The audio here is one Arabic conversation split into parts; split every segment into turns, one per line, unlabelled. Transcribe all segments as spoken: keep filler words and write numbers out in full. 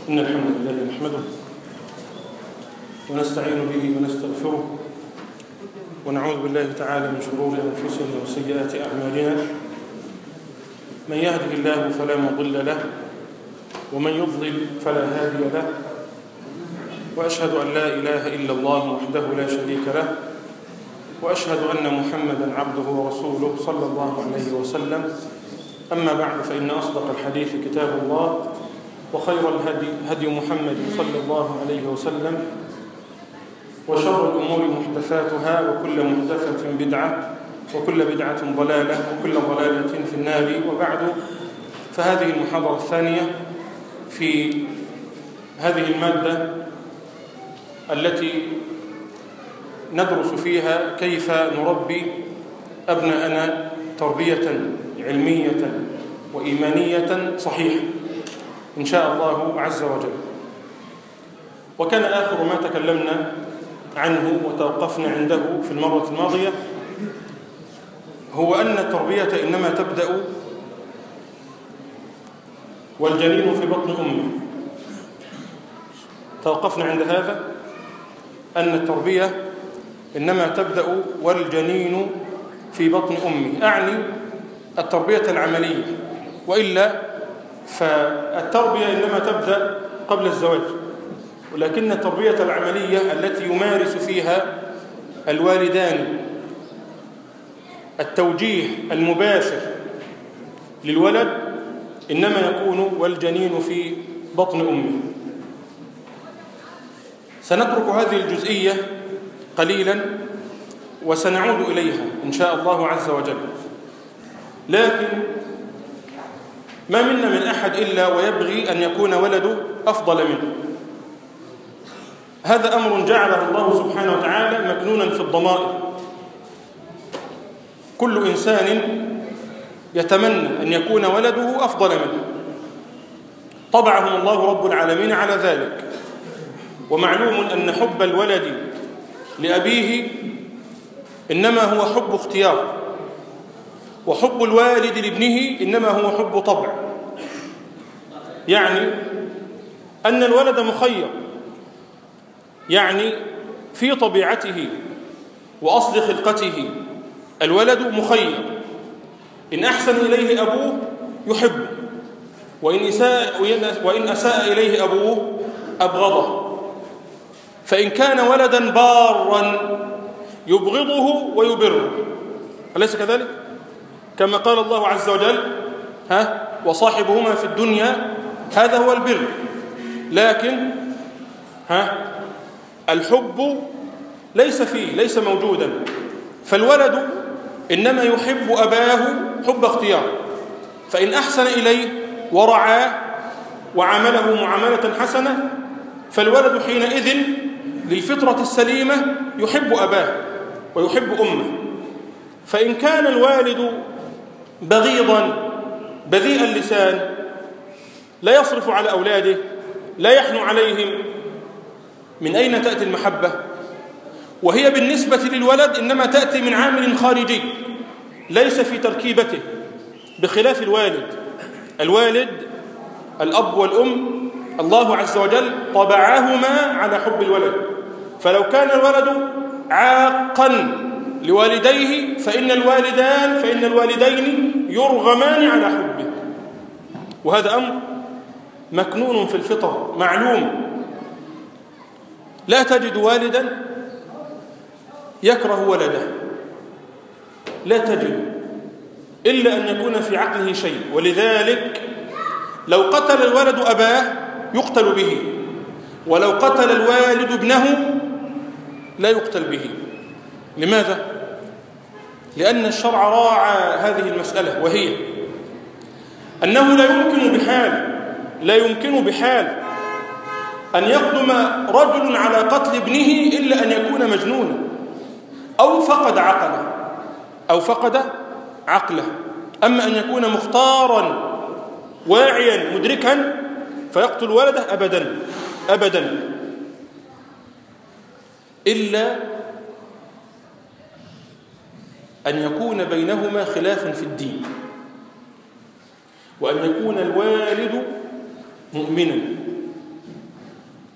إن الحمد لله نحمده ونستعين به ونستغفره ونعوذ بالله تعالى من شرور أنفسنا وسيئات أعمالنا. من يهده الله فلا مضل له ومن يضلل فلا هادي له، وأشهد أن لا إله إلا الله وحده لا شريك له، وأشهد أن محمدا عبده ورسوله صلى الله عليه وسلم. أما بعد، فإن أصدق الحديث كتاب الله، وخير الهدي هدي محمد صلى الله عليه وسلم، وشر الأمور محدثاتها، وكل محدثة بدعة، وكل بدعة ضلالة، وكل ضلالة في النار. وبعد، فهذه المحاضرة الثانية في هذه المادة التي ندرس فيها كيف نربي أبناءنا تربية علمية وإيمانية صحيحة إن شاء الله عز وجل. وكان آخر ما تكلمنا عنه وتوقفنا عنده في المرة الماضية هو أن التربية إنما تبدأ والجنين في بطن أمه. توقفنا عند هذا، أن التربية إنما تبدأ والجنين في بطن أمه، أعني التربية العملية، وإلا فالتربية إنما تبدأ قبل الزواج، ولكن التربية العملية التي يمارس فيها الوالدان التوجيه المباشر للولد إنما يكون والجنين في بطن أمه. سنترك هذه الجزئية قليلا وسنعود إليها إن شاء الله عز وجل، لكن ما منا من أحد إلا ويبغي أن يكون ولده أفضل منه. هذا أمر جعله الله سبحانه وتعالى مكنونا في الضمائر. كل إنسان يتمنى أن يكون ولده أفضل منه، طبعهم الله رب العالمين على ذلك. ومعلوم أن حب الولد لأبيه إنما هو حب اختيار، وحب الوالد لابنه إنما هو حب طبع. يعني أن الولد مخير، يعني في طبيعته وأصل خلقته الولد مخير. إن أحسن إليه أبوه يحبه، وإن أساء, وإن أساء إليه أبوه أبغضه. فإن كان ولدا بارا يبغضه ويبره، أليس كذلك؟ كما قال الله عز وجل: ها وصاحبهما في الدنيا، هذا هو البر. لكن ها الحب ليس فيه، ليس موجودا. فالولد إنما يحب أباه حب اختيار، فإن أحسن إليه ورعاه وعمله معاملة حسنة فالولد حينئذ للفطرة السليمة يحب أباه ويحب أمه. فإن كان الوالد بغيضا بذيء اللسان، لا يصرف على أولاده، لا يحنو عليهم، من أين تأتي المحبة؟ وهي بالنسبة للولد إنما تأتي من عامل خارجي ليس في تركيبته، بخلاف الوالد. الوالد الأب والأم الله عز وجل طبعهما على حب الولد. فلو كان الولد عاقا لوالديه فإن الوالدان فإن الوالدين يرغمان على حبه، وهذا أمر مكنون في الفطر معلوم. لا تجد والدا يكره ولده، لا تجد، إلا أن يكون في عقله شيء. ولذلك لو قتل الولد أباه يقتل به، ولو قتل الوالد ابنه لا يقتل به. لماذا؟ لأن الشرع راعى هذه المسألة، وهي أنه لا يمكن بحال لا يمكن بحال أن يقدم رجل على قتل ابنه إلا أن يكون مجنونا أو فقد عقله أو فقد عقله. أما أن يكون مختارا واعيا مدركا فيقتل ولده أبدا أبدا، إلا أن يكون بينهما خلاف في الدين، وأن يكون الوالد مؤمنا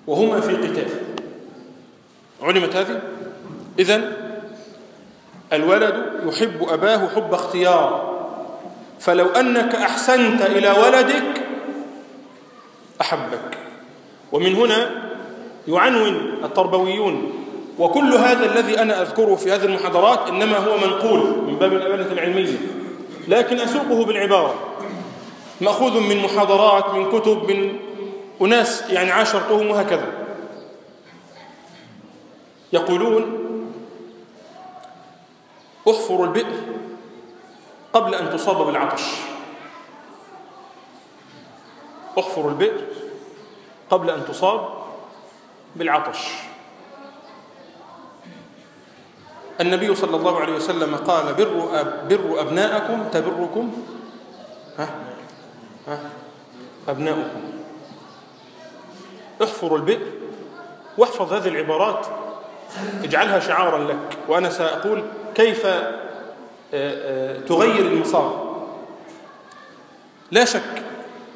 وهما في قتال. علمت هذه؟ إذن الولد يحب أباه حب اختيار، فلو أنك أحسنت إلى ولدك أحبك. ومن هنا يعنون التربويون، وكل هذا الذي أنا أذكره في هذه المحاضرات إنما هو منقول من باب الأمانة العلمية، لكن أسوقه بالعبارة، مأخوذ من محاضرات، من كتب، من أناس يعني عاشرتهم وهكذا. يقولون: احفر البئر قبل أن تصاب بالعطش. احفر البئر قبل أن تصاب بالعطش. النبي صلى الله عليه وسلم قال: بر, أب بر أبناءكم تبركم ها ها أبناؤكم. احفر البئر، واحفظ هذه العبارات، اجعلها شعارا لك، وأنا سأقول كيف تغير المسار. لا شك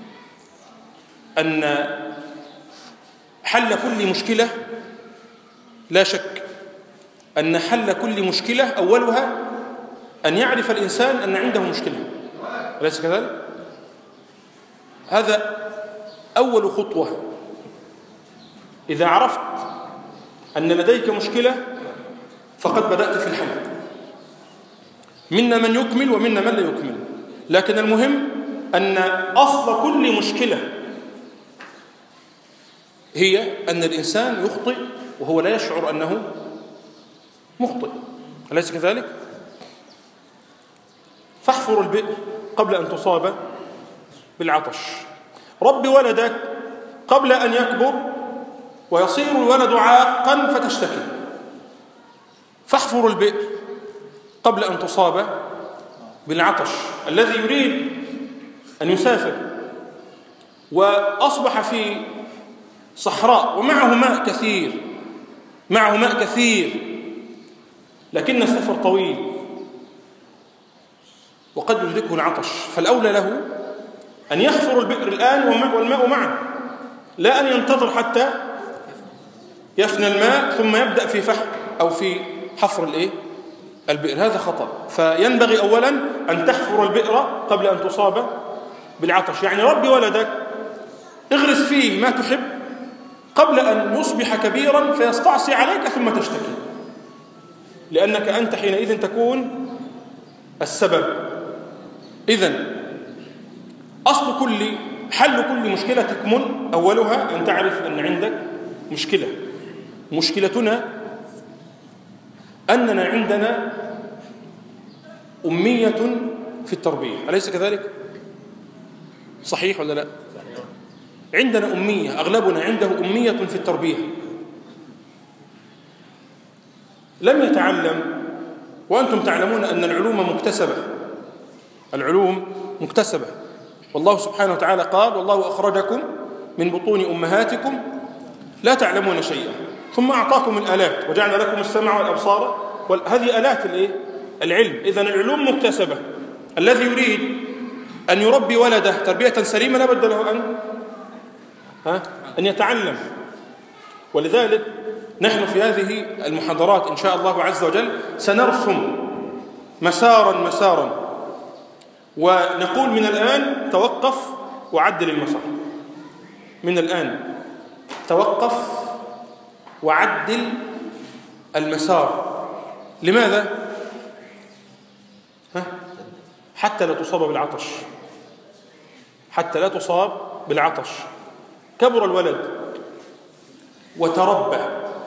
أن حل كل مشكلة لا شك أن حل كل مشكلة أولها أن يعرف الإنسان أن عنده مشكلة، أليس كذلك؟ هذا أول خطوة. إذا عرفت أن لديك مشكلة فقد بدأت في الحل. منا من يكمل ومنا من لا يكمل، لكن المهم أن أصل كل مشكلة هي أن الإنسان يخطئ وهو لا يشعر أنه مخطئ، أليس كذلك؟ فاحفر البئر قبل أن تصاب بالعطش. رب ولدك قبل أن يكبر ويصير الولد عاقا فتشتكي. فاحفر البئر قبل أن تصاب بالعطش. الذي يريد أن يسافر وأصبح في صحراء ومعه ماء كثير معه ماء كثير لكن السفر طويل وقد يدركه العطش، فالأولى له أن يحفر البئر الآن والماء معه، لا أن ينتظر حتى يفنى الماء ثم يبدأ في فحر أو في حفر الإيه؟ البئر. هذا خطأ. فينبغي أولا أن تحفر البئر قبل أن تصاب بالعطش. يعني ربي ولدك، اغرس فيه ما تحب قبل أن يصبح كبيرا فيستعصي عليك ثم تشتكي، لأنك أنت حينئذ تكون السبب. إذن أصل كل حل كل مشكلة تكمن أولها أن تعرف أن عندك مشكلة. مشكلتنا أننا عندنا أمية في التربية، أليس كذلك؟ صحيح ولا لا؟ عندنا أمية، أغلبنا عنده أمية في التربية، لم يتعلم. وأنتم تعلمون أن العلوم مكتسبة، العلوم مكتسبة، والله سبحانه وتعالى قال: والله أخرجكم من بطون أمهاتكم لا تعلمون شيئا ثم أعطاكم الآلات وجعل لكم السمع والأبصار، هذه آلات العلم. إذن العلوم مكتسبة. الذي يريد أن يربي ولده تربية سليمة لا بد له أن ها أن يتعلم. ولذلك نحن في هذه المحاضرات إن شاء الله عز وجل سنرسم مسارا مسارا ونقول من الآن توقف وعدل المسار. من الآن توقف وعدل المسار. لماذا؟ ها؟ حتى لا تصاب بالعطش، حتى لا تصاب بالعطش. كبر الولد وتربى،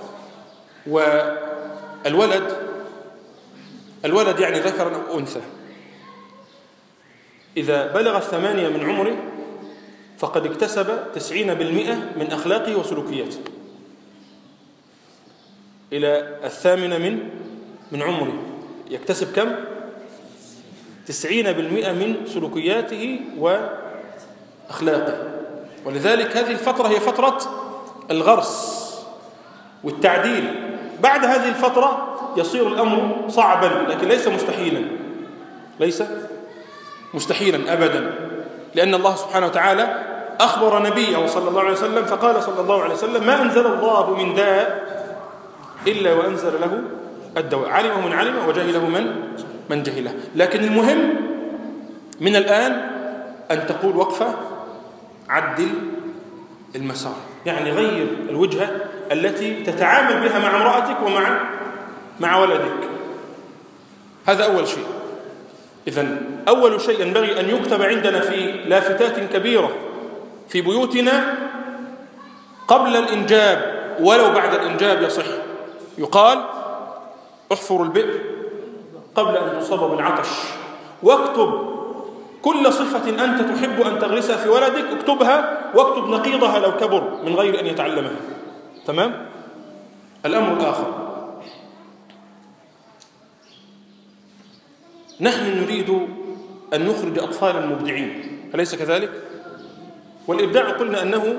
والولد الولد يعني ذكر أو أنثى، إذا بلغ الثمانية من عمره فقد اكتسب تسعين بالمئة من أخلاقه وسلوكياته. إلى الثامنة من من عمره يكتسب كم؟ تسعين بالمئة من سلوكياته وأخلاقه. ولذلك هذه الفترة هي فترة الغرس والتعديل. بعد هذه الفترة يصير الأمر صعبا لكن ليس مستحيلا، ليس مستحيلا أبدا، لأن الله سبحانه وتعالى أخبر نبيه صلى الله عليه وسلم فقال صلى الله عليه وسلم: ما أنزل الله من داء إلا وأنزل له الدواء، علمه من علمه وجهله من من جهله. لكن المهم من الآن أن تقول وقفة عدل المسار، يعني غير الوجهة التي تتعامل بها مع امرأتك ومع مع ولدك. هذا أول شيء. إذن أول شيء ينبغي أن يكتب عندنا في لافتات كبيرة في بيوتنا قبل الإنجاب ولو بعد الإنجاب يصح، يقال: احفر البئر قبل أن تصاب بالعطش، واكتب كل صفة أنت تحب أن تغرسها في ولدك، اكتبها واكتب نقيضها لو كبر من غير أن يتعلمها. تمام؟ الأمر الآخر، نحن نريد أن نخرج أطفالا مبدعين، أليس كذلك؟ والإبداع قلنا أنه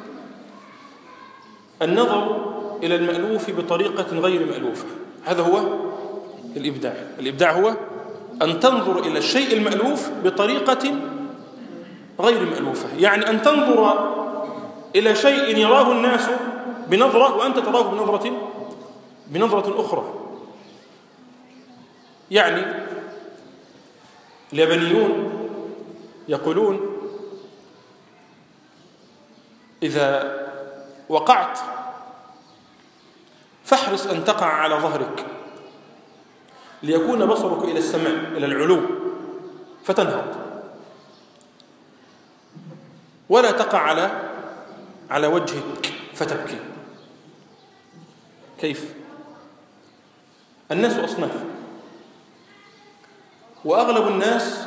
النظر إلى المألوف بطريقة غير مألوفة، هذا هو الإبداع. الإبداع هو أن تنظر إلى الشيء المألوف بطريقة غير مألوفة، يعني أن تنظر إلى شيء يراه الناس بنظرة وأنت تراه بنظرة بنظرة أخرى. يعني اليابانيون يقولون: إذا وقعت فاحرص أن تقع على ظهرك ليكون بصرك إلى السماء، إلى العلو، فتنهض، ولا تقع على على وجهك فتبكي. كيف؟ الناس أصناف، وأغلب الناس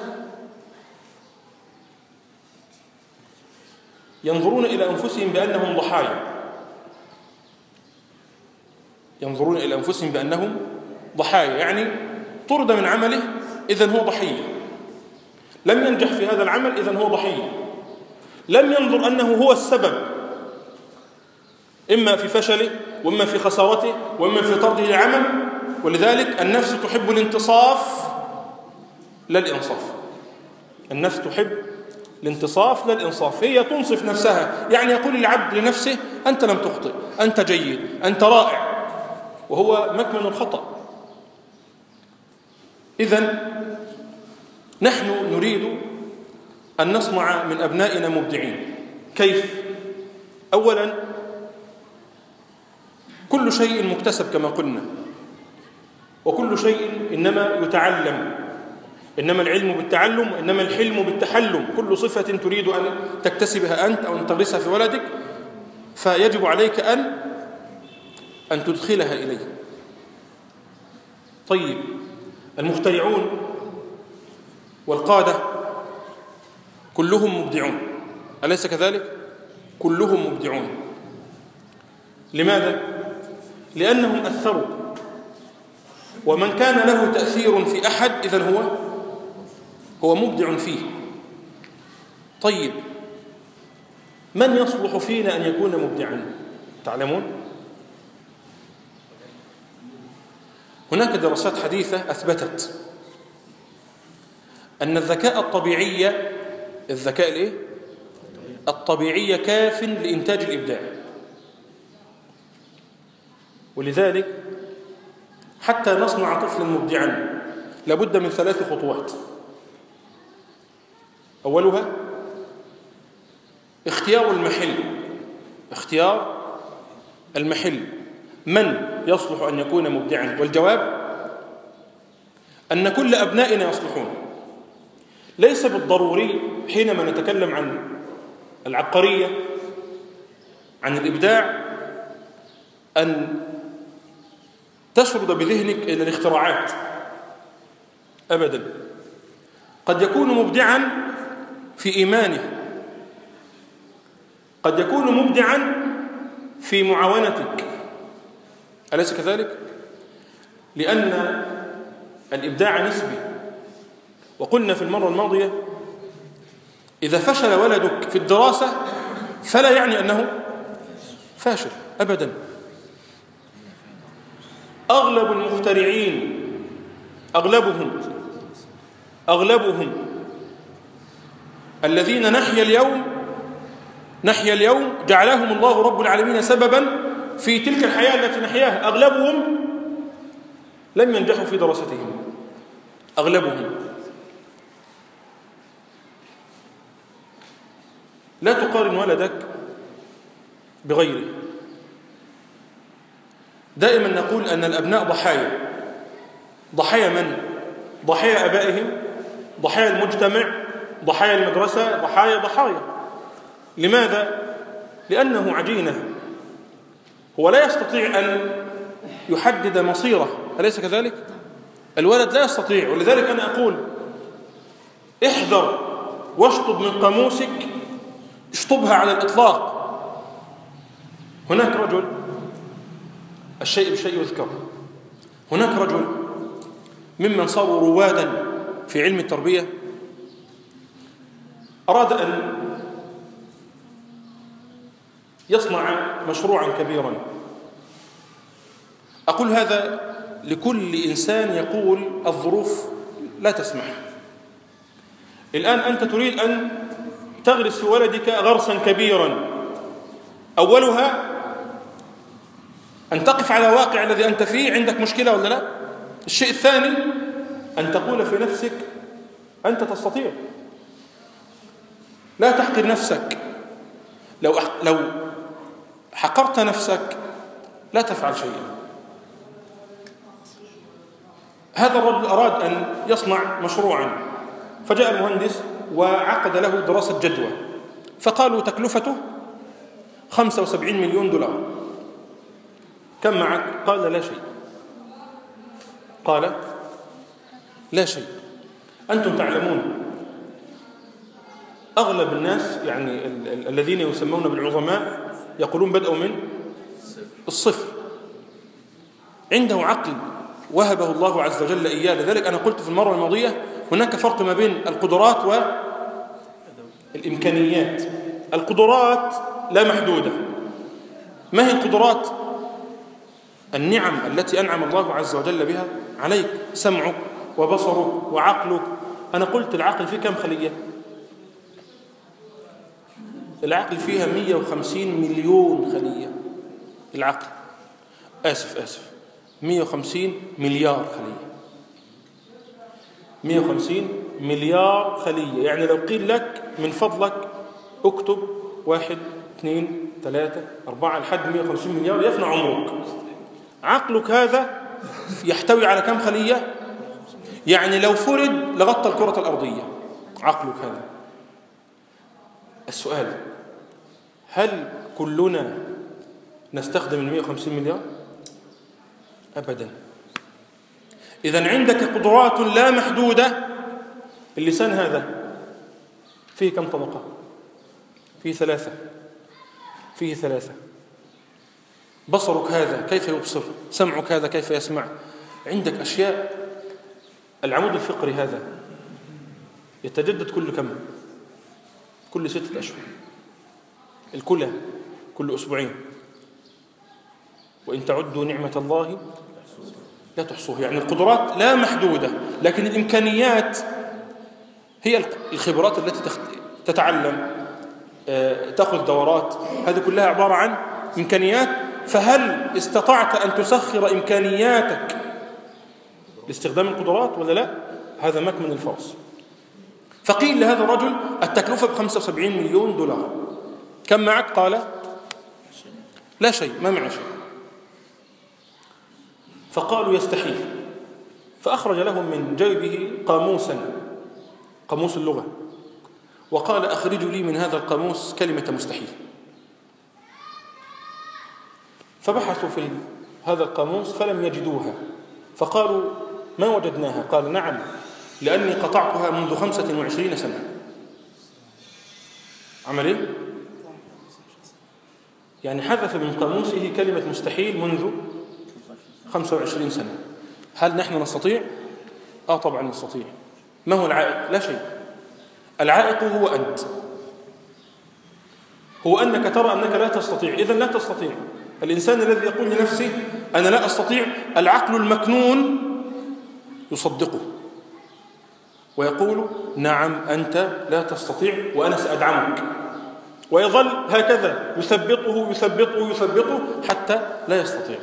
ينظرون إلى أنفسهم بأنهم ضحايا، ينظرون إلى أنفسهم بأنهم ضحايا، يعني طرد من عمله إذن هو ضحية، لم ينجح في هذا العمل إذن هو ضحية، لم ينظر أنه هو السبب إما في فشله وإما في خسارته وإما في طرده العمل. ولذلك النفس تحب الانتصاف لا الإنصاف، النفس تحب الانتصاف لا الإنصاف، هي تنصف نفسها، يعني يقول العبد لنفسه: أنت لم تخطئ، أنت جيد، أنت رائع، وهو مكمن الخطأ. إذن نحن نريد أن نصنع من أبنائنا مبدعين. كيف؟ أولا، كل شيء مكتسب كما قلنا، وكل شيء إنما يتعلم، إنما العلم بالتعلم وإنما الحلم بالتحلم. كل صفة تريد أن تكتسبها أنت أو أن تغرسها في ولدك فيجب عليك أن أن تدخلها إليه. طيب، المخترعون والقادة كلهم مبدعون، أليس كذلك؟ كلهم مبدعون. لماذا؟ لأنهم أثروا، ومن كان له تأثير في أحد إذن هو هو مبدع فيه. طيب، من يصلح فينا أن يكون مبدعا؟ تعلمون؟ هناك دراسات حديثة أثبتت أن الذكاء الطبيعي الذكاء الإيه؟ الطبيعي كاف لإنتاج الإبداع. ولذلك حتى نصنع طفلا مبدعا لابد من ثلاث خطوات. أولها اختيار المحل، اختيار المحل، من يصلح أن يكون مبدعا؟ والجواب أن كل أبنائنا يصلحون. ليس بالضروري حينما نتكلم عن العبقرية، عن الإبداع، أن تشرد بذهنك إلى الاختراعات أبدا. قد يكون مبدعا في إيمانه، قد يكون مبدعا في معاونتك، أليس كذلك؟ لأن الإبداع نسبي. وقلنا في المرة الماضية: إذا فشل ولدك في الدراسة فلا يعني أنه فاشل أبدا. أغلب المخترعين أغلبهم أغلبهم الذين نحيا اليوم نحيا اليوم جعلهم الله رب العالمين سببا في تلك الحياة التي نحياها. أغلبهم لم ينجحوا في دراستهم، أغلبهم. لا تقارن ولدك بغيره. دائما نقول أن الأبناء ضحايا. ضحايا من؟ ضحايا أبائهم، ضحايا المجتمع، ضحايا المدرسة، ضحايا ضحايا. لماذا؟ لأنه عجينة، هو لا يستطيع أن يحدد مصيره، أليس كذلك؟ الولد لا يستطيع. ولذلك أنا أقول احذر واشطب من قاموسك، اشطبها على الإطلاق. هناك رجل، الشيء بشيء يذكر، هناك رجل ممن صاروا روادا في علم التربية أراد أن يصنع مشروعا كبيرا. أقول هذا لكل إنسان يقول الظروف لا تسمح. الآن أنت تريد أن تغرس في ولدك غرسا كبيرا، أولها أن تقف على واقع الذي أنت فيه، عندك مشكلة ولا لا؟ الشيء الثاني أن تقول في نفسك أنت تستطيع، لا تحقر نفسك. لو لو حقرت نفسك لا تفعل شيئا. هذا الرجل أراد أن يصنع مشروعا، فجاء المهندس وعقد له دراسة جدوى، فقالوا تكلفته خمسة وسبعين مليون دولار. كم معك؟ قال لا شيء. قال لا شيء. أنتم تعلمون أغلب الناس، يعني ال- ال- الذين يسمون بالعظماء، يقولون بدأوا من الصفر. عنده عقل وهبه الله عز وجل إياه. لذلك أنا قلت في المرة الماضية هناك فرق ما بين القدرات والإمكانيات. القدرات لا محدودة. ما هي القدرات؟ النعم التي أنعم الله عز وجل بها عليك، سمعك وبصرك وعقلك. أنا قلت العقل فيه كم خلية؟ العقل فيها مئة وخمسين مليون خلية. العقل آسف آسف مئة وخمسين مليار خلية. مئة وخمسين مليار خلية. يعني لو قيل لك من فضلك اكتب واحد اثنين ثلاثة أربعة لحد مئة وخمسين مليار يفنى عمرك. عقلك هذا يحتوي على كم خلية؟ يعني لو فرد لغطى الكرة الأرضية. عقلك هذا. السؤال: هل كلنا نستخدم المئة وخمسين مليار؟ أبدا. إذن عندك قدرات لا محدودة. اللسان هذا فيه كم طبقة؟ فيه ثلاثة. فيه ثلاثة. بصرك هذا كيف يبصر؟ سمعك هذا كيف يسمع؟ عندك أشياء. العمود الفقري هذا يتجدد كل كم؟ كل ستة أشهر. الكلى كل أسبوعين. وإن تعدوا نعمة الله لا تحصوها. يعني القدرات لا محدودة، لكن الإمكانيات هي الخبرات التي تتعلم، تأخذ دورات، هذه كلها عبارة عن إمكانيات. فهل استطعت أن تسخر إمكانياتك لاستخدام القدرات ولا لا؟ هذا مكمن الفرس. فقيل لهذا الرجل التكلفة بخمسة وسبعين مليون دولار. كم معك؟ قال لا شيء، ما معه شيء. فقالوا يستحيل. فأخرج لهم من جيبه قاموسا، قاموس اللغة، وقال أخرجوا لي من هذا القاموس كلمة مستحيل. فبحثوا في هذا القاموس فلم يجدوها. فقالوا ما وجدناها. قال نعم، لأني قطعتها منذ خمسة وعشرين سنة. عمل إيه؟ يعني حذف من قاموسه كلمة مستحيل منذ خمسة وعشرين سنة. هل نحن نستطيع؟ آه طبعا نستطيع. ما هو العائق؟ لا شيء. العائق هو أنت، هو أنك ترى أنك لا تستطيع، إذن لا تستطيع. الإنسان الذي يقول لنفسه أنا لا أستطيع، العقل المكنون يصدقه ويقول نعم أنت لا تستطيع وأنا سأدعمك. ويظل هكذا يثبطه يثبطه يثبطه حتى لا يستطيع.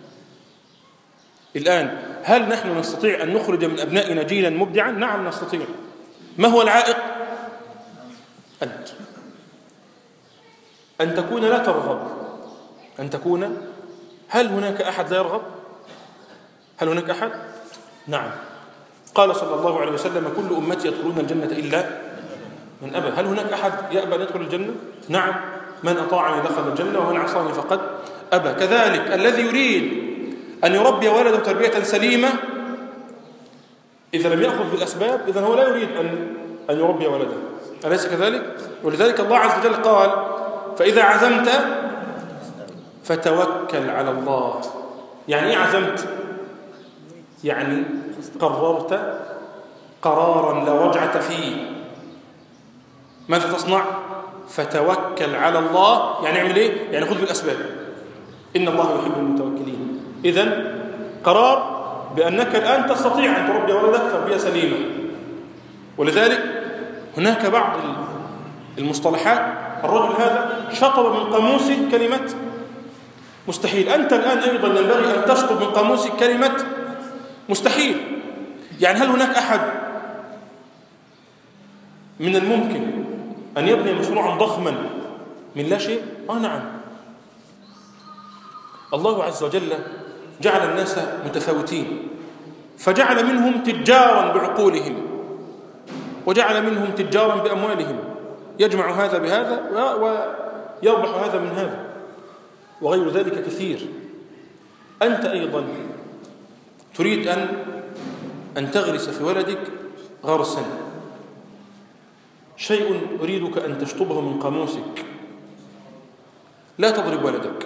الآن هل نحن نستطيع أن نخرج من أبنائنا جيلا مبدعا؟ نعم نستطيع. ما هو العائق؟ أنت أن تكون لا ترغب، أن تكون. هل هناك أحد لا يرغب؟ هل هناك أحد؟ نعم. قال صلى الله عليه وسلم كل أمتي يدخلون الجنة إلا من أبى. هل هناك أحد يأبى أن يدخل الجنة؟ نعم. من أطاعني دخل الجنة ومن عصاني فقد أبى. كذلك الذي يريد أن يربي ولده تربية سليمة إذا لم يأخذ بالأسباب إذن هو لا يريد أن أن يربي ولده، أليس كذلك؟ ولذلك الله عز وجل قال فإذا عزمت فتوكل على الله. يعني إيه عزمت؟ يعني قررت قرارا لا رجعة فيه. ماذا تصنع؟ فتوكل على الله. يعني اعمل إيه؟ يعني خذ بالأسباب. إن الله يحب المتوكلين. إذن قرار بأنك الآن تستطيع أن تربي ولدك تربية سليمة. ولذلك هناك بعض المصطلحات الرجل هذا شطب من قاموسه كلمة مستحيل. أنت الآن أيضا ينبغي أن تشطب من قاموسك كلمة مستحيل. يعني هل هناك أحد من الممكن أن يبني مشروعا ضخما من لا شيء؟ آه نعم. الله عز وجل جعل الناس متفاوتين، فجعل منهم تجارا بعقولهم وجعل منهم تجارا بأموالهم، يجمع هذا بهذا ويربح هذا من هذا وغير ذلك كثير. أنت أيضا تريد أن أن تغرس في ولدك غرسا، شيء أريدك أن تشطبه من قاموسك. لا تضرب ولدك،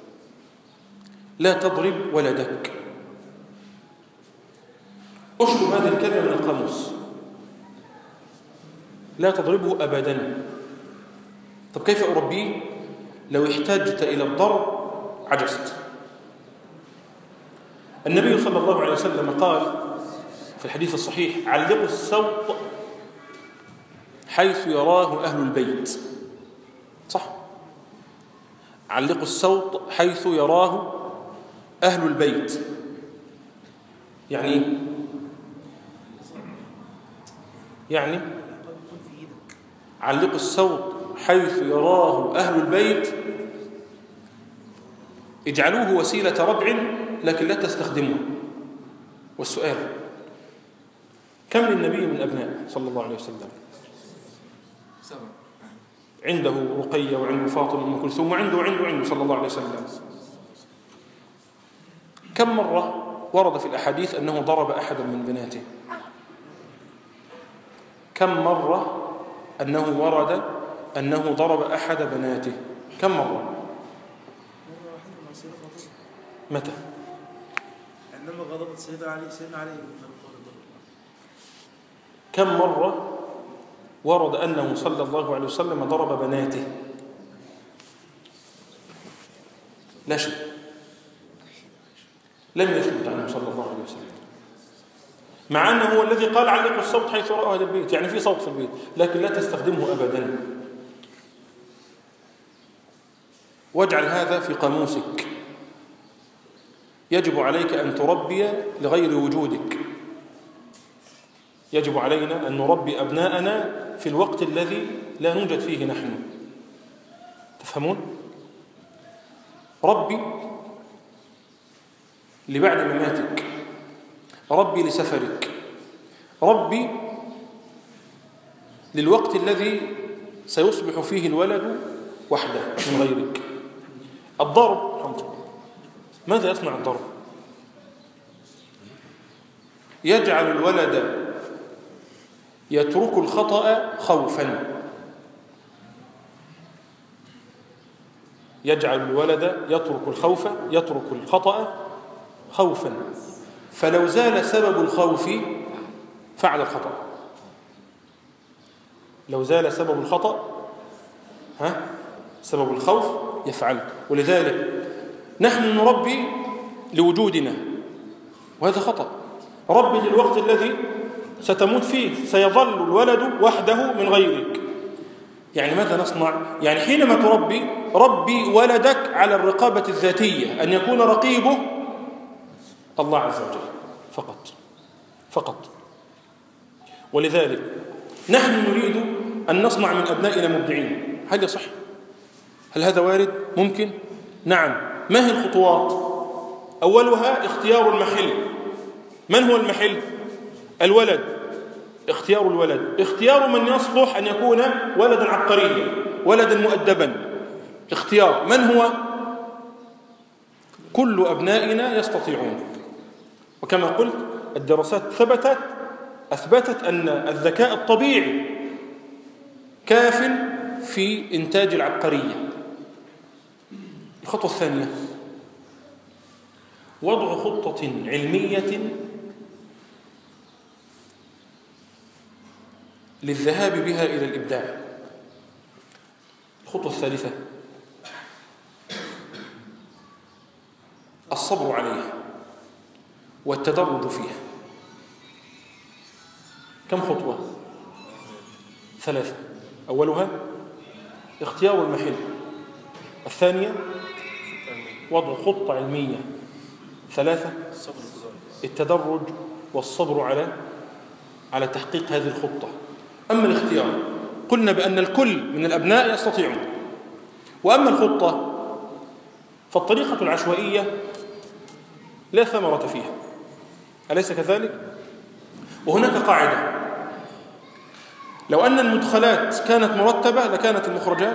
لا تضرب ولدك. اشطب هذه الكلمة من القاموس، لا تضربه أبدا. طب كيف أربيه؟ لو احتاجت إلى الضرب عجزت. النبي صلى الله عليه وسلم قال في الحديث الصحيح علقوا الصوت حيث يراه أهل البيت. صح؟ علقوا الصوت حيث يراه أهل البيت. يعني يعني علقوا الصوت حيث يراه أهل البيت، اجعلوه وسيلة ردع لكن لا تستخدموه. والسؤال كم للنبي من أبناء صلى الله عليه وسلم؟ عنده رقية وعنده فاطمة وأم كلثوم وعنده وعنده وعنده صلى الله عليه وسلم. كم مرة ورد في الأحاديث أنه ضرب أحدا من بناته؟ كم مرة أنه ورد أنه ضرب أحد بناته؟ كم مرة؟ متى؟
عندما غضبت سيدنا علي سيدنا علي
كم مرة ورد أنه صلى الله عليه وسلم ضرب بناته؟ لا شيء، لم يثبت عنه صلى الله عليه وسلم، مع أنه هو الذي قال علقوا الصوت حيث رأى هذا البيت. يعني في صوت في البيت لكن لا تستخدمه أبدا. واجعل هذا في قاموسك. يجب عليك أن تربي لغير وجودك. يجب علينا أن نربي أبناءنا في الوقت الذي لا نوجد فيه نحن. تفهمون؟ ربي لبعد مماتك، ربي لسفرك، ربي للوقت الذي سيصبح فيه الولد وحده من غيرك. الضرب ماذا يصنع الضرب؟ يجعل الولد يترك الخطأ خوفا. يجعل الولد يترك الخوف يترك الخطأ خوفا، فلو زال سبب الخوف فعل الخطأ. لو زال سبب الخطأ ها سبب الخوف يفعل. ولذلك نحن نربي لوجودنا وهذا خطأ. ربي للوقت الذي ستموت فيه، سيظل الولد وحده من غيرك. يعني ماذا نصنع؟ يعني حينما تربي ربي ولدك على الرقابة الذاتية، أن يكون رقيبه الله عز وجل فقط فقط. ولذلك نحن نريد أن نصنع من أبنائنا مبدعين. هل يصح؟ هل هذا وارد؟ ممكن؟ نعم. ما هي الخطوات؟ أولها اختيار المحل. من هو المحل؟ الولد. اختيار الولد، اختيار من يصلح أن يكون ولدا عبقريا، ولدا مؤدبا. اختيار من هو؟ كل أبنائنا يستطيعون. وكما قلت الدراسات ثبتت أثبتت أن الذكاء الطبيعي كاف في إنتاج العبقرية. الخطوة الثانية وضع خطة علمية للذهاب بها إلى الإبداع. الخطوة الثالثة الصبر عليها والتدرج فيها. كم خطوة؟ ثلاثة. أولها اختيار المحل، الثانية وضع خطة علمية، ثلاثة التدرج والصبر على على تحقيق هذه الخطة. أما الاختيار قلنا بأن الكل من الأبناء يستطيعون، وأما الخطة فالطريقة العشوائية لا ثمرة فيها، أليس كذلك؟ وهناك قاعدة: لو أن المدخلات كانت مرتبة لكانت المخرجات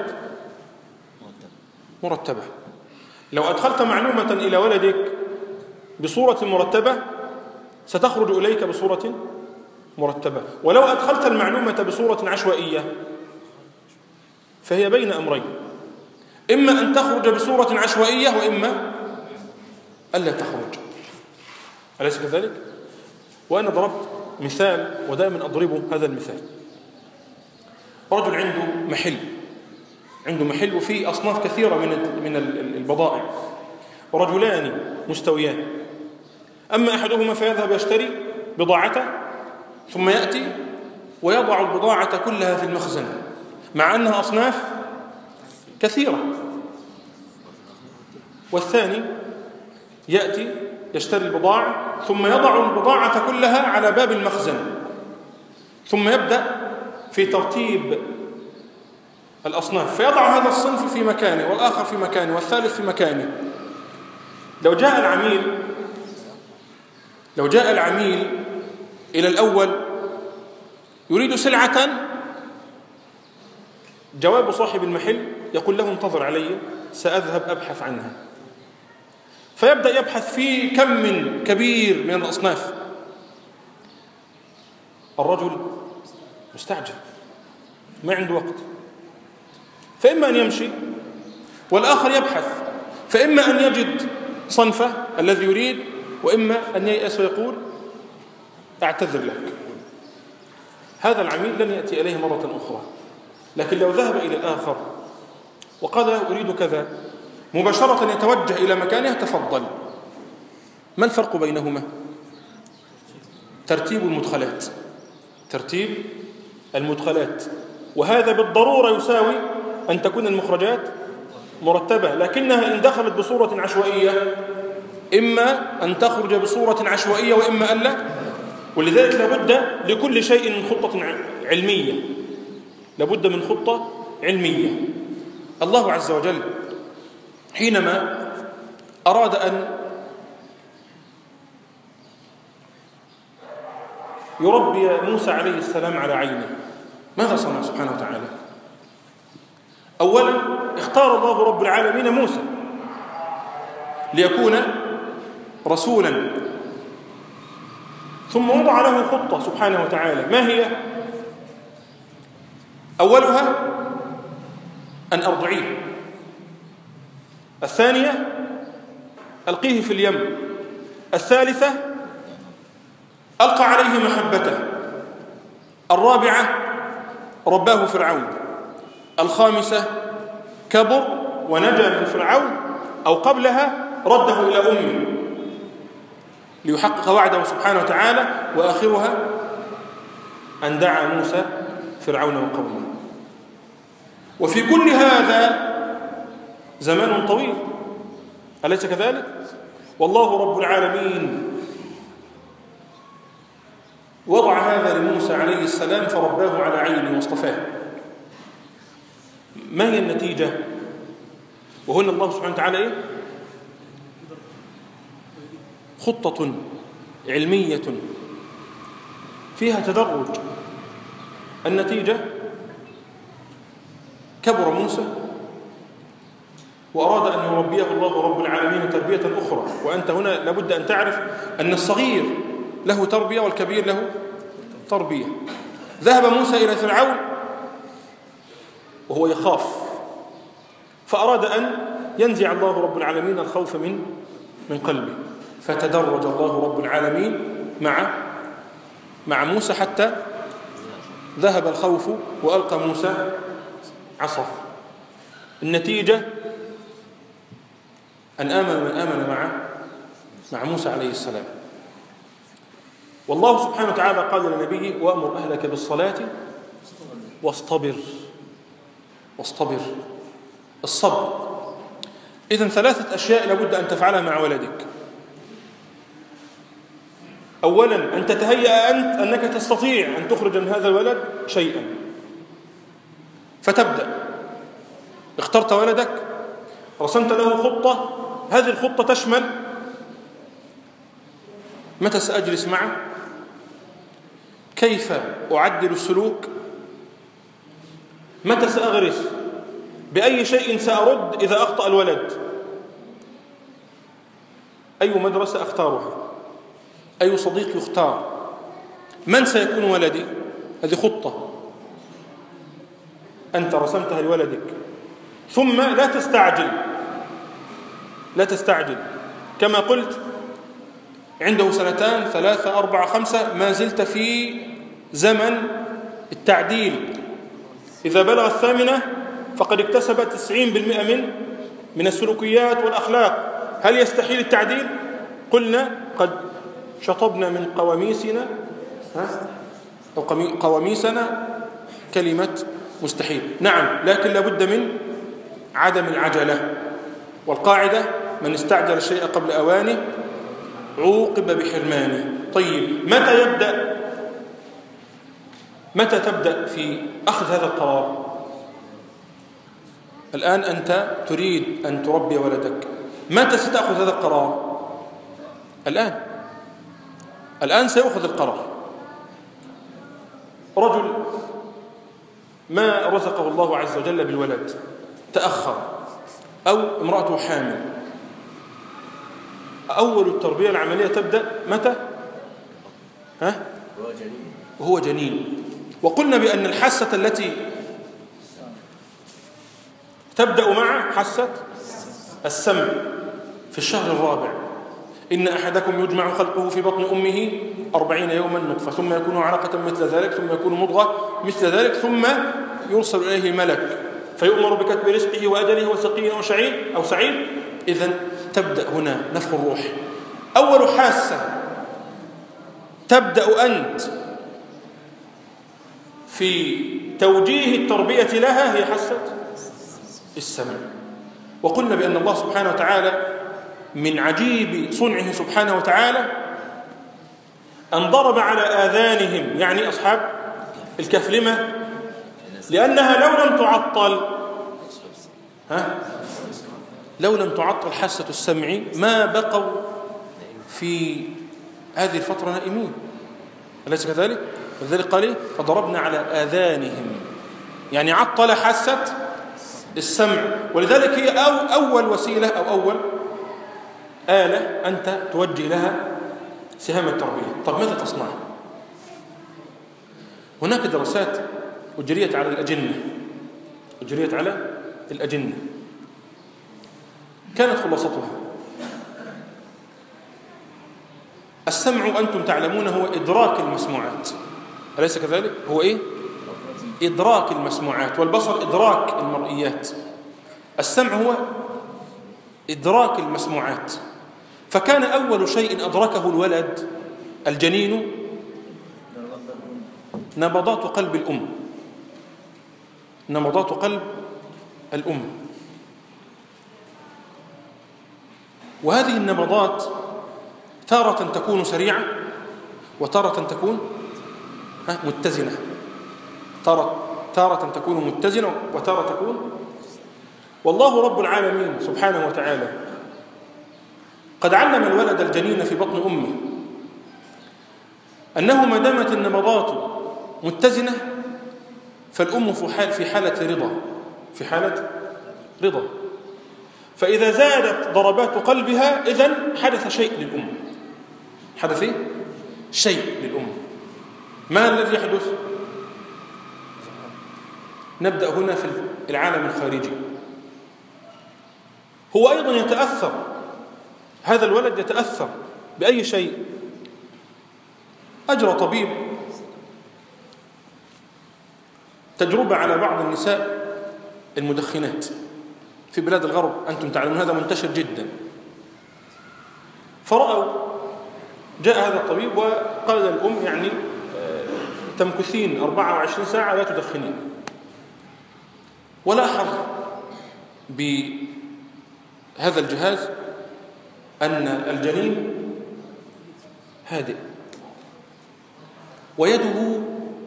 مرتبة. لو أدخلت معلومة إلى ولدك بصورة مرتبة ستخرج إليك بصورة مرتبة، ولو أدخلت المعلومة بصورة عشوائية فهي بين أمرين: إما أن تخرج بصورة عشوائية وإما ألا تخرج، أليس كذلك؟ وأنا ضربت مثال ودائما أضربه هذا المثال. رجل عنده محل عنده محل وفيه أصناف كثيرة من من البضائع، ورجلان مستويان، أما أحدهما فيذهب يشتري بضاعته ثم يأتي ويضع البضاعة كلها في المخزن مع أنها أصناف كثيرة، والثاني يأتي يشتري البضاعة ثم يضع البضاعة كلها على باب المخزن ثم يبدأ في ترتيب الأصناف، فيضع هذا الصنف في مكانه والآخر في مكانه والثالث في مكانه. لو جاء العميل لو جاء العميل إلى الأول يريد سلعة، جواب صاحب المحل يقول له: انتظر علي سأذهب أبحث عنها. فيبدأ يبحث في كم من كبير من الأصناف. الرجل مستعجل ما عنده وقت، فإما أن يمشي، والآخر يبحث، فإما أن يجد صنفه الذي يريد، وإما أن ييأس ويقول: أعتذر لك. هذا العميل لن يأتي إليه مرة أخرى. لكن لو ذهب إلى الآخر وقال: أريد كذا، مباشرة يتوجه إلى مكانه: تفضل. ما الفرق بينهما؟ ترتيب المدخلات ترتيب المدخلات وهذا بالضرورة يساوي أن تكون المخرجات مرتبة، لكنها إن دخلت بصورة عشوائية إما أن تخرج بصورة عشوائية وإما ألا. ولذلك لابد لكل شيء من خطة علمية، لابد من خطة علمية. الله عز وجل حينما أراد أن يربي موسى عليه السلام على عينه ماذا صنع سبحانه وتعالى؟ أولا اختار الله رب العالمين موسى ليكون رسولا، ثم وضع له خطة سبحانه وتعالى. ما هي؟ أولها أن أرضعيه، الثانية ألقيه في اليم، الثالثة ألقى عليه محبته، الرابعة رباه فرعون، الخامسة كبر ونجا من فرعون، أو قبلها رده إلى أمه ليحقق وعده سبحانه وتعالى، وآخرها أن دعا موسى فرعون وقومه. وفي كل هذا زمان طويل، أليس كذلك؟ والله رب العالمين وضع هذا لموسى عليه السلام فرباه على عينه واصطفاه. ما هي النتيجة؟ وهنا الله سبحانه وتعالى إيه؟ خطة علمية فيها تدرج. النتيجة كبر موسى وأراد أن يربيه الله رب العالمين تربية أخرى. وأنت هنا لابد أن تعرف أن الصغير له تربية والكبير له تربية. ذهب موسى إلى فرعون وهو يخاف، فأراد أن ينزع الله رب العالمين الخوف من من قلبه، فتدرج الله رب العالمين مع مع موسى حتى ذهب الخوف وألقى موسى عصاه. النتيجة أن آمن من آمن مع مع موسى عليه السلام. والله سبحانه وتعالى قال لنبيه: وأمر أهلك بالصلاة واصطبر. واصطبر، الصبر. إذن ثلاثة أشياء لابد أن تفعلها مع ولدك. أولا أن تتهيأ أنت أنك تستطيع أن تخرج من هذا الولد شيئا، فتبدأ. اخترت ولدك، رسمت له خطة، هذه الخطة تشمل متى سأجلس معه، كيف أعدل السلوك، متى سأغرس، بأي شيء سأرد إذا أخطأ الولد، أي مدرسة أختارها، أي صديق يختار، من سيكون ولدي. هذه خطة أنت رسمتها لولدك. ثم لا تستعجل، لا تستعجل. كما قلت عنده سنتان ثلاثة أربعة خمسة، ما زلت في زمن التعديل. إذا بلغ الثامنة فقد اكتسب تسعين بالمئة من من السلوكيات والأخلاق. هل يستحيل التعديل؟ قلنا قد شطبنا من قواميسنا أو قواميسنا كلمة مستحيل. نعم، لكن لابد من عدم العجلة. والقاعدة: من استعجل الشيء قبل أوانه عوقب بحرمانه. طيب، متى يبدأ متى تبدأ في أخذ هذا القرار؟ الآن أنت تريد أن تربي ولدك، متى ستأخذ هذا القرار؟ الآن الآن سيأخذ القرار. رجل ما رزقه الله عز وجل بالولد، تأخر، أو امرأته حامل، أول التربية العملية تبدأ متى؟ ها؟ وهو جنين. وقلنا بأن الحاسة التي تبدأ معه حاسة السمع في الشهر الرابع. إن أحدكم يجمع خلقه في بطن أمه أربعين يوما نطفة، ثم يكون علقة مثل ذلك، ثم يكون مضغة مثل ذلك، ثم يرسل إليه ملك فيؤمر بكتب رزقه وأجله وسقي أو شعير أو سعيد. إذن تبدأ هنا نفخ الروح. أول حاسة تبدأ أنت في توجيه التربية لها هي حاسة السمع. وقلنا بأن الله سبحانه وتعالى من عجيب صنعه سبحانه وتعالى أن ضرب على آذانهم، يعني أصحاب الكفلمة، لأنها لو لم تعطل ها لو لم تعطل حاسة السمع ما بقوا في هذه الفترة نائمين، أليس كذلك؟ ولذلك قال إيه؟ فضربنا على آذانهم، يعني عطل حاسة السمع. ولذلك هي أو أول وسيلة أو أول آلة أنت توجه لها سهام التربية. طب ماذا تصنع؟ هناك دراسات أجريت على الأجنة أجريت على الأجنة كانت خلاصتها: السمع أنتم تعلمون هو إدراك المسموعات، أليس كذلك؟ هو إيه؟ إدراك المسموعات. والبصر إدراك المرئيات. السمع هو إدراك المسموعات. فكان أول شيء أدركه الولد الجنين نبضات قلب الأم، نبضات قلب الأم. وهذه النبضات تارة تكون سريعة وتارة تكون متزنة، تارة تارة تكون متزنة وتارة تكون. والله رب العالمين سبحانه وتعالى قد علم الولد الجنين في بطن أمه أنه ما دامت النبضات متزنة فالأم في حالة رضا، في حالة رضا. فإذا زادت ضربات قلبها إذن حدث شيء للأم، حدث شيء للأم. ما الذي يحدث؟ نبدأ هنا في العالم الخارجي. هو أيضا يتأثر، هذا الولد يتأثر بأي شيء. أجرى طبيب تجربة على بعض النساء المدخنات في بلاد الغرب، أنتم تعلمون هذا منتشر جدا. فرأوا، جاء هذا الطبيب وقال للأم يعني تمكثين أربعة وعشرين ساعة لا تدخنين. ولاحظ بهذا الجهاز أن الجنين هادئ ويده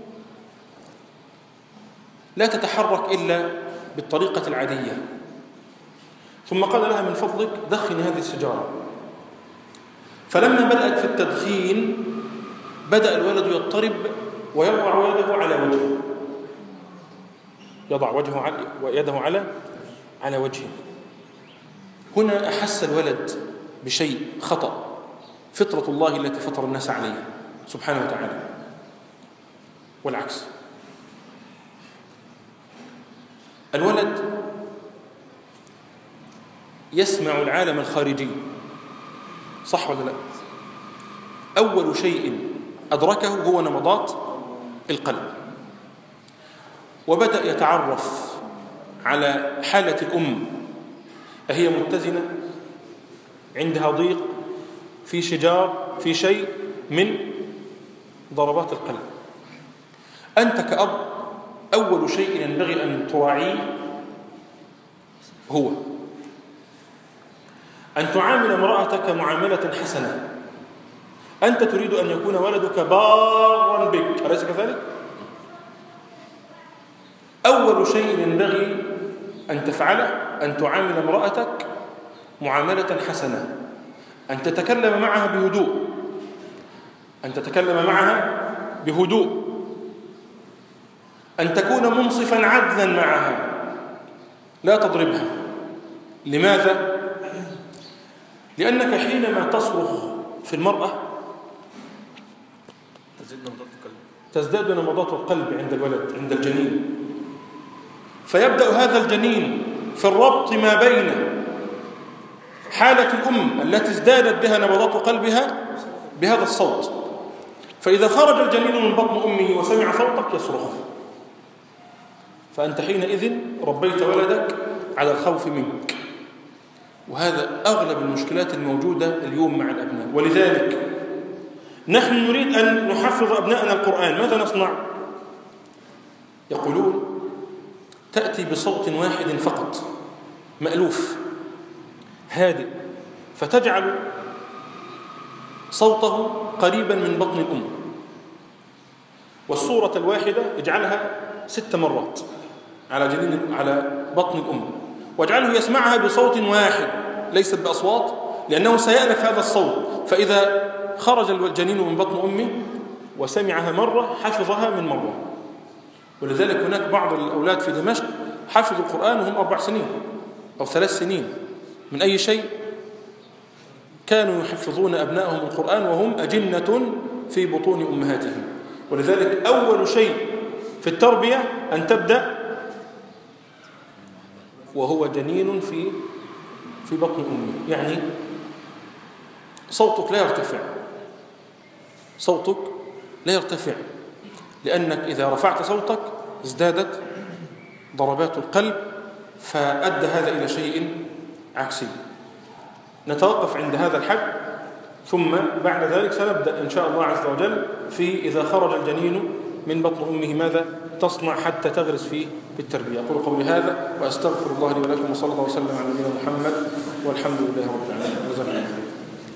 لا تتحرك إلا بالطريقة العادية. ثم قال لها من فضلك دخني هذه السيجارة. فلما بدأت في التدخين بدأ الولد يضطرب ويضع يده على وجهه، يضع وجهه على ويده على على وجهه. هنا أحس الولد بشيء خطأ، فطرة الله التي فطر الناس عليها سبحانه وتعالى، والعكس. الولد يسمع العالم الخارجي، صح ولا لا؟ أول شيء أدركه هو نبضات القلب، وبدأ يتعرف على حالة الأم، أهي متزنة، عندها ضيق، في شجار، في شيء من ضربات القلب. أنت كأب أول شيء ينبغي أن تراعيه هو أن تعامل امرأتك معاملة حسنة. أنت تريد أن يكون ولدك بارا بك، أليس كذلك؟ أول شيء ينبغي أن تفعله أن تعامل امرأتك معاملة حسنة، أن تتكلم معها بهدوء، أن تتكلم معها بهدوء، أن تكون منصفا عدلا معها، لا تضربها. لماذا؟ لأنك حينما تصرخ في المرأة تزداد نبضات القلب عند الولد، عند الجنين. فيبدأ هذا الجنين في الربط ما بين حالة الأم التي ازدادت بها نبضات قلبها بهذا الصوت. فإذا خرج الجنين من بطن أمه وسمع صوتك يصرخ، فأنت حينئذ ربيت ولدك على الخوف منك. وهذا أغلب المشكلات الموجودة اليوم مع الأبناء. ولذلك نحن نريد أن نحفظ أبنائنا القرآن، ماذا نصنع؟ يقولون تأتي بصوت واحد فقط مألوف هادئ، فتجعل صوته قريبا من بطن الأم، والصورة الواحدة اجعلها ست مرات على جنين على بطن الأم، واجعله يسمعها بصوت واحد ليست بأصوات، لأنه سيألف هذا الصوت. فإذا خرج الجنين من بطن أمه وسمعها مرة حفظها من مرة. ولذلك هناك بعض الأولاد في دمشق حفظوا القرآن وهم أربع سنين أو ثلاث سنين. من أي شيء؟ كانوا يحفظون أبنائهم القرآن وهم أجنة في بطون أمهاتهم. ولذلك أول شيء في التربية أن تبدأ وهو جنين في في بطن أمه، يعني صوتك لا يرتفع، صوتك لا يرتفع، لأنك إذا رفعت صوتك ازدادت ضربات القلب، فأدى هذا إلى شيء عكسي. نتوقف عند هذا الحد، ثم بعد ذلك سنبدأ إن شاء الله عز وجل في إذا خرج الجنين من بطن أمه ماذا تصنع حتى تغرس فيه بالتربية. أقول قولي هذا وأستغفر الله لي ولكم، وصلى الله وسلم على نبينا محمد والحمد لله رب العالمين.